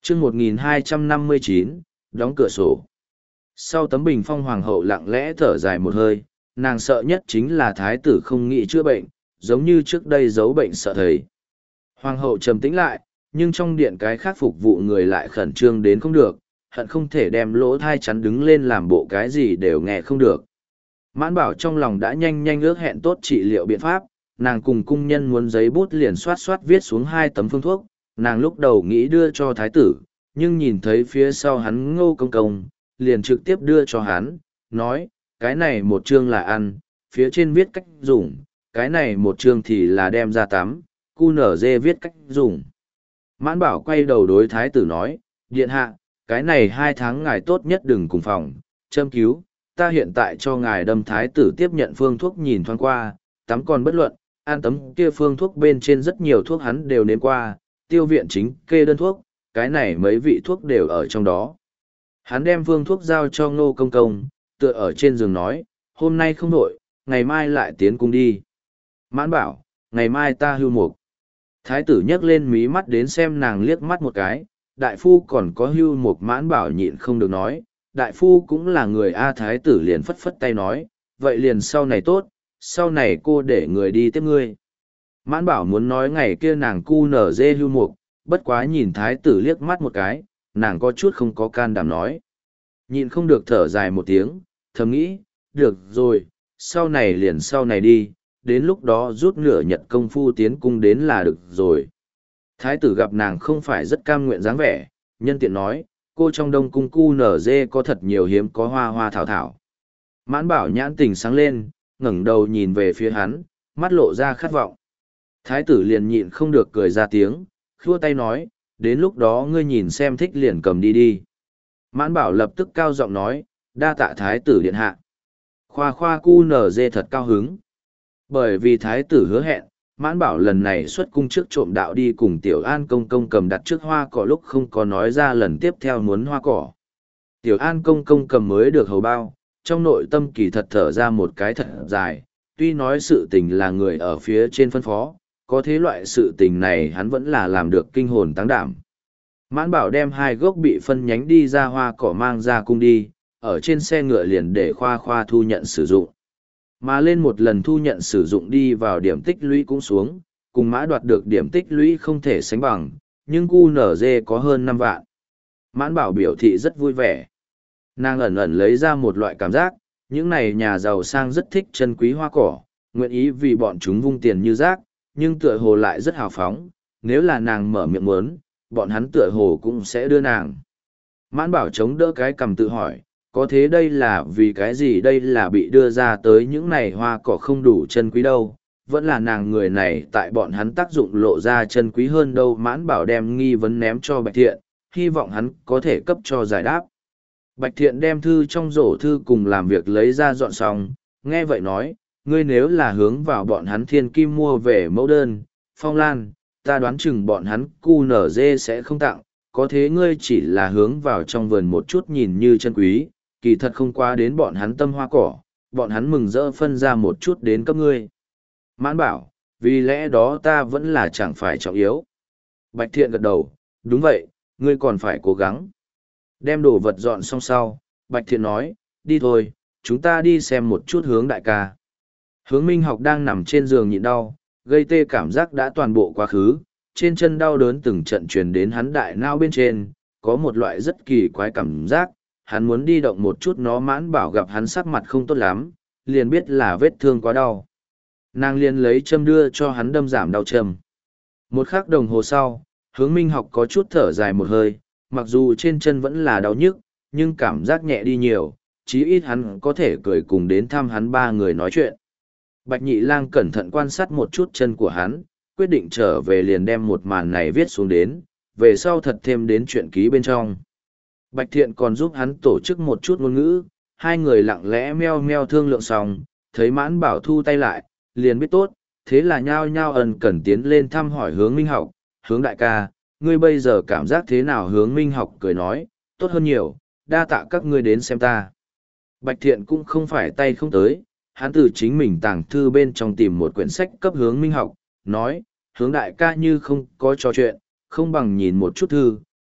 chương 1259, đóng cửa sổ. Sau tấm bình phong hoàng hậu lặng lẽ thở dài một hơi, nàng sợ nhất chính là thái tử không nghĩ chữa bệnh, giống như trước đây giấu bệnh sợ thầy. Hoàng hậu trầm tĩnh lại, nhưng trong điện cái khác phục vụ người lại khẩn trương đến không được, hận không thể đem lỗ thai chắn đứng lên làm bộ cái gì đều nghe không được. Mãn Bảo trong lòng đã nhanh nhanh ước hẹn tốt trị liệu biện pháp, nàng cùng cung nhân muốn giấy bút liền xoát xoát viết xuống 2 tấm phương thuốc, nàng lúc đầu nghĩ đưa cho thái tử, nhưng nhìn thấy phía sau hắn Ngô Công Công, liền trực tiếp đưa cho hắn, nói, cái này một chương là ăn, phía trên viết cách dùng, cái này một chương thì là đem ra tắm, cu nở dê viết cách dùng. Mãn Bảo quay đầu đối thái tử nói, điện hạ, cái này 2 tháng ngài tốt nhất đừng cùng phòng, châm cứu, ta hiện tại cho ngài đâm thái tử tiếp nhận phương thuốc nhìn thoáng qua, tắm còn bất luận, ăn tấm kia phương thuốc bên trên rất nhiều thuốc hắn đều nếm qua, tiêu viện chính kê đơn thuốc, cái này mấy vị thuốc đều ở trong đó. Hắn đem phương thuốc giao cho Ngô Công Công, tựa ở trên giường nói, hôm nay không đổi, ngày mai lại tiến cung đi. Mãn Bảo, ngày mai ta hưu mục. Thái tử nhấc lên mí mắt đến xem nàng liếc mắt một cái, đại phu còn có hưu mục. Mãn Bảo nhịn không được nói, đại phu cũng là người A. Thái tử liền phất phất tay nói, vậy liền sau này tốt, sau này cô để người đi tiếp ngươi. Mãn Bảo muốn nói ngày kia nàng cu nở dê hưu mục, bất quá nhìn thái tử liếc mắt một cái, nàng có chút không có can đảm nói. Nhịn không được thở dài một tiếng, thầm nghĩ, được rồi, sau này liền sau này đi, đến lúc đó rút nửa nhật công phu tiến cung đến là được rồi. Thái tử gặp nàng không phải rất cam nguyện dáng vẻ, nhân tiện nói, cô trong đông cung cu nở dê có thật nhiều hiếm có hoa hoa thảo thảo. Mãn Bảo nhãn tình sáng lên, ngẩng đầu nhìn về phía hắn, mắt lộ ra khát vọng. Thái tử liền nhịn không được cười ra tiếng, khua tay nói, đến lúc đó ngươi nhìn xem thích liền cầm đi đi. Mãn Bảo lập tức cao giọng nói, đa tạ thái tử điện hạ. Khoa khoa cu nở dê thật cao hứng. Bởi vì thái tử hứa hẹn, Mãn Bảo lần này xuất cung trước trộm đạo đi cùng Tiểu An Công Công cầm đặt trước hoa cỏ lúc không có nói ra lần tiếp theo muốn hoa cỏ. Tiểu An Công Công cầm mới được hầu bao, trong nội tâm kỳ thật thở ra một cái thật dài, tuy nói sự tình là người ở phía trên phân phó, có thế loại sự tình này hắn vẫn là làm được kinh hồn táng đảm. Mãn Bảo đem 2 gốc bị phân nhánh đi ra hoa cỏ mang ra cung đi, ở trên xe ngựa liền để khoa khoa thu nhận sử dụng. Mà lên một lần thu nhận sử dụng đi vào điểm tích lũy cũng xuống, cùng mã đoạt được điểm tích lũy không thể sánh bằng, nhưng cu nở dê có hơn 5 vạn. Mãn Bảo biểu thị rất vui vẻ. Nàng ẩn ẩn lấy ra một loại cảm giác, những này nhà giàu sang rất thích chân quý hoa cỏ, nguyện ý vì bọn chúng vung tiền như rác, nhưng tựa hồ lại rất hào phóng, nếu là nàng mở miệng muốn, bọn hắn tựa hồ cũng sẽ đưa nàng. Mãn Bảo chống đỡ cái cằm tự hỏi, có thế đây là vì cái gì, đây là bị đưa ra tới những này hoa cỏ không đủ chân quý đâu, vẫn là nàng người này tại bọn hắn tác dụng lộ ra chân quý hơn đâu. Mãn Bảo đem nghi vấn ném cho Bạch Thiện, hy vọng hắn có thể cấp cho giải đáp. Bạch Thiện đem thư trong rổ thư cùng làm việc lấy ra dọn xong, nghe vậy nói, ngươi nếu là hướng vào bọn hắn thiên kim mua về mẫu đơn, phong lan, ta đoán chừng bọn hắn cu nở dê sẽ không tặng, có thế ngươi chỉ là hướng vào trong vườn một chút nhìn như chân quý, kỳ thật không quá đến bọn hắn tâm hoa cỏ, bọn hắn mừng rỡ phân ra một chút đến cấp ngươi. Mãn Bảo, vì lẽ đó ta vẫn là chẳng phải trọng yếu. Bạch Thiện gật đầu, đúng vậy, ngươi còn phải cố gắng. Đem đồ vật dọn xong sau, Bạch Thiện nói, đi thôi, chúng ta đi xem một chút Hướng đại ca. Hướng Minh Học đang nằm trên giường nhịn đau, gây tê cảm giác đã toàn bộ quá khứ, trên chân đau đớn từng trận truyền đến hắn đại não bên trên, có một loại rất kỳ quái cảm giác, hắn muốn đi động một chút nó. Mãn Bảo gặp hắn sắc mặt không tốt lắm, liền biết là vết thương quá đau. Nàng liền lấy châm đưa cho hắn đâm giảm đau châm. Một khắc đồng hồ sau, Hướng Minh Học có chút thở dài một hơi, mặc dù trên chân vẫn là đau nhức, nhưng cảm giác nhẹ đi nhiều, chí ít hắn có thể cười cùng đến thăm hắn 3 người nói chuyện. Bạch Nhị Lang cẩn thận quan sát một chút chân của hắn, quyết định trở về liền đem một màn này viết xuống đến, về sau thật thêm đến truyện ký bên trong. Bạch Thiện còn giúp hắn tổ chức một chút ngôn ngữ, 2 người lặng lẽ meo meo thương lượng xong, thấy Mãn Bảo thu tay lại, liền biết tốt, thế là nhao nhao ẩn cần tiến lên thăm hỏi Hướng Minh Học, Hướng đại ca, ngươi bây giờ cảm giác thế nào? Hướng Minh Học cười nói, tốt hơn nhiều, đa tạ các ngươi đến xem ta. Bạch Thiện cũng không phải tay không tới, hắn từ chính mình tàng thư bên trong tìm một quyển sách cấp Hướng Minh Học, nói, Hướng đại ca như không có trò chuyện, không bằng nhìn một chút thư,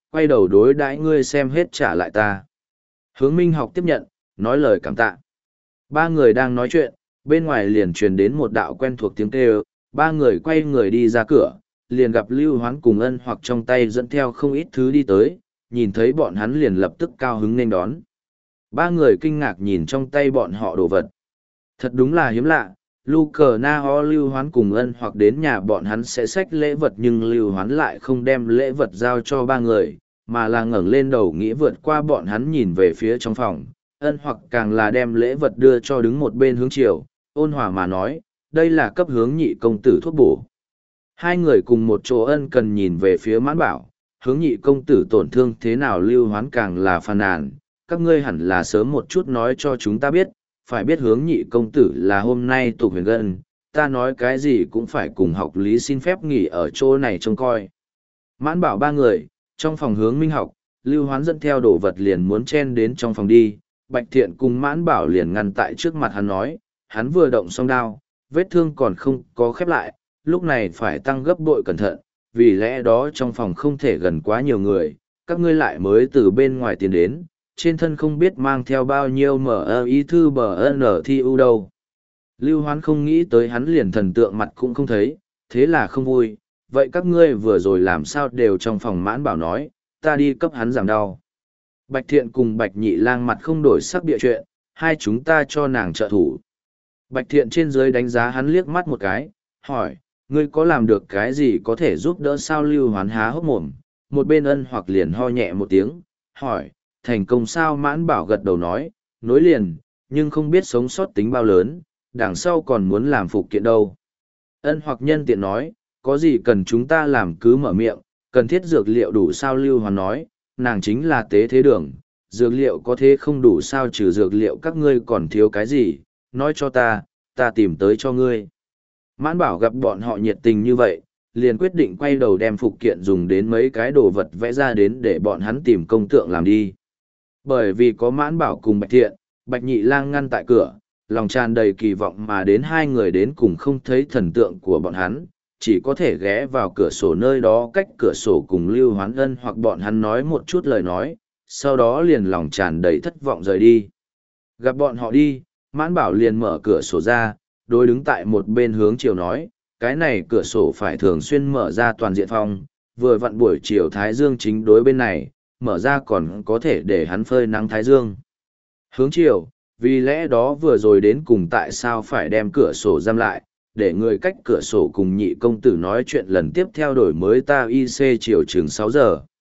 quay đầu đối đãi ngươi xem hết trả lại ta. Hướng Minh học tiếp nhận, nói lời cảm tạ. Ba người đang nói chuyện, bên ngoài liền truyền đến một đạo quen thuộc tiếng kêu, ba người quay người đi ra cửa, liền gặp Lưu Hoán cùng Ân Hoặc trong tay dẫn theo không ít thứ đi tới, nhìn thấy bọn hắn liền lập tức cao hứng nên đón. Ba người kinh ngạc nhìn trong tay bọn họ đồ vật. Thật đúng là hiếm lạ, Lu Cờ Na Ho Lưu Hoán cùng Ân Hoặc đến nhà bọn hắn sẽ xách lễ vật nhưng Lưu Hoán lại không đem lễ vật giao cho ba người, mà là ngẩng lên đầu nghĩ vượt qua bọn hắn nhìn về phía trong phòng. Ân Hoặc càng là đem lễ vật đưa cho đứng một bên Hướng Triều, ôn hòa mà nói, đây là cấp Hướng nhị công tử thuốc bổ. Hai người cùng một chỗ ân cần nhìn về phía Mãn Bảo, Hướng nhị công tử tổn thương thế nào Lưu Hoán càng là phàn nàn, các ngươi hẳn là sớm một chút nói cho chúng ta biết, phải biết Hướng nhị công tử là hôm nay tục huyền gân, ta nói cái gì cũng phải cùng học lý xin phép nghỉ ở chỗ này trông coi. Mãn Bảo ba người, trong phòng Hướng Minh học, Lưu Hoán dẫn theo đồ vật liền muốn chen đến trong phòng đi, Bạch Thiện cùng Mãn Bảo liền ngăn tại trước mặt hắn nói, hắn vừa động song đao, vết thương còn không có khép lại, lúc này phải tăng gấp bội cẩn thận, vì lẽ đó trong phòng không thể gần quá nhiều người, các ngươi lại mới từ bên ngoài tiến đến, trên thân không biết mang theo bao nhiêu ý thư thi ưu đâu. Lưu Hoán không nghĩ tới hắn liền thần tượng mặt cũng không thấy, thế là không vui, vậy các ngươi vừa rồi làm sao đều trong phòng. Mãn Bảo nói, ta đi cấp hắn giảm đau. Bạch Thiện cùng Bạch Nhị Lang mặt không đổi sắc bịa chuyện, hai chúng ta cho nàng trợ thủ. Bạch Thiện trên dưới đánh giá hắn liếc mắt một cái, hỏi, ngươi có làm được cái gì có thể giúp đỡ sao? Lưu Hoán há hốc mồm, một bên Ân Hoặc liền ho nhẹ một tiếng, hỏi, thành công sao? Mãn Bảo gật đầu nói, nối liền, nhưng không biết sống sót tính bao lớn, đằng sau còn muốn làm phục kiện đâu. Ân Hoặc nhân tiện nói, có gì cần chúng ta làm cứ mở miệng, cần thiết dược liệu đủ sao? Lưu Hoán nói, nàng chính là tế thế đường, dược liệu có thế không đủ sao? Trừ dược liệu các ngươi còn thiếu cái gì, nói cho ta tìm tới cho ngươi. Mãn Bảo gặp bọn họ nhiệt tình như vậy, liền quyết định quay đầu đem phục kiện dùng đến mấy cái đồ vật vẽ ra đến để bọn hắn tìm công tượng làm đi. Bởi vì có Mãn Bảo cùng Bạch Thiện, Bạch Nhị Lang ngăn tại cửa, lòng tràn đầy kỳ vọng mà đến hai người đến cùng không thấy thần tượng của bọn hắn, chỉ có thể ghé vào cửa sổ nơi đó cách cửa sổ cùng Lưu Hoán Ân hoặc bọn hắn nói một chút lời nói, sau đó liền lòng tràn đầy thất vọng rời đi. Gặp bọn họ đi, Mãn Bảo liền mở cửa sổ ra, đối đứng tại một bên Hướng Triều nói, cái này cửa sổ phải thường xuyên mở ra toàn diện phong, vừa vặn buổi chiều Thái Dương chính đối bên này, mở ra còn có thể để hắn phơi nắng Thái Dương. Hướng Triều, vì lẽ đó vừa rồi đến cùng tại sao phải đem cửa sổ giam lại, để người cách cửa sổ cùng nhị công tử nói chuyện lần tiếp theo đổi mới ta IC chiều chừng 6 giờ.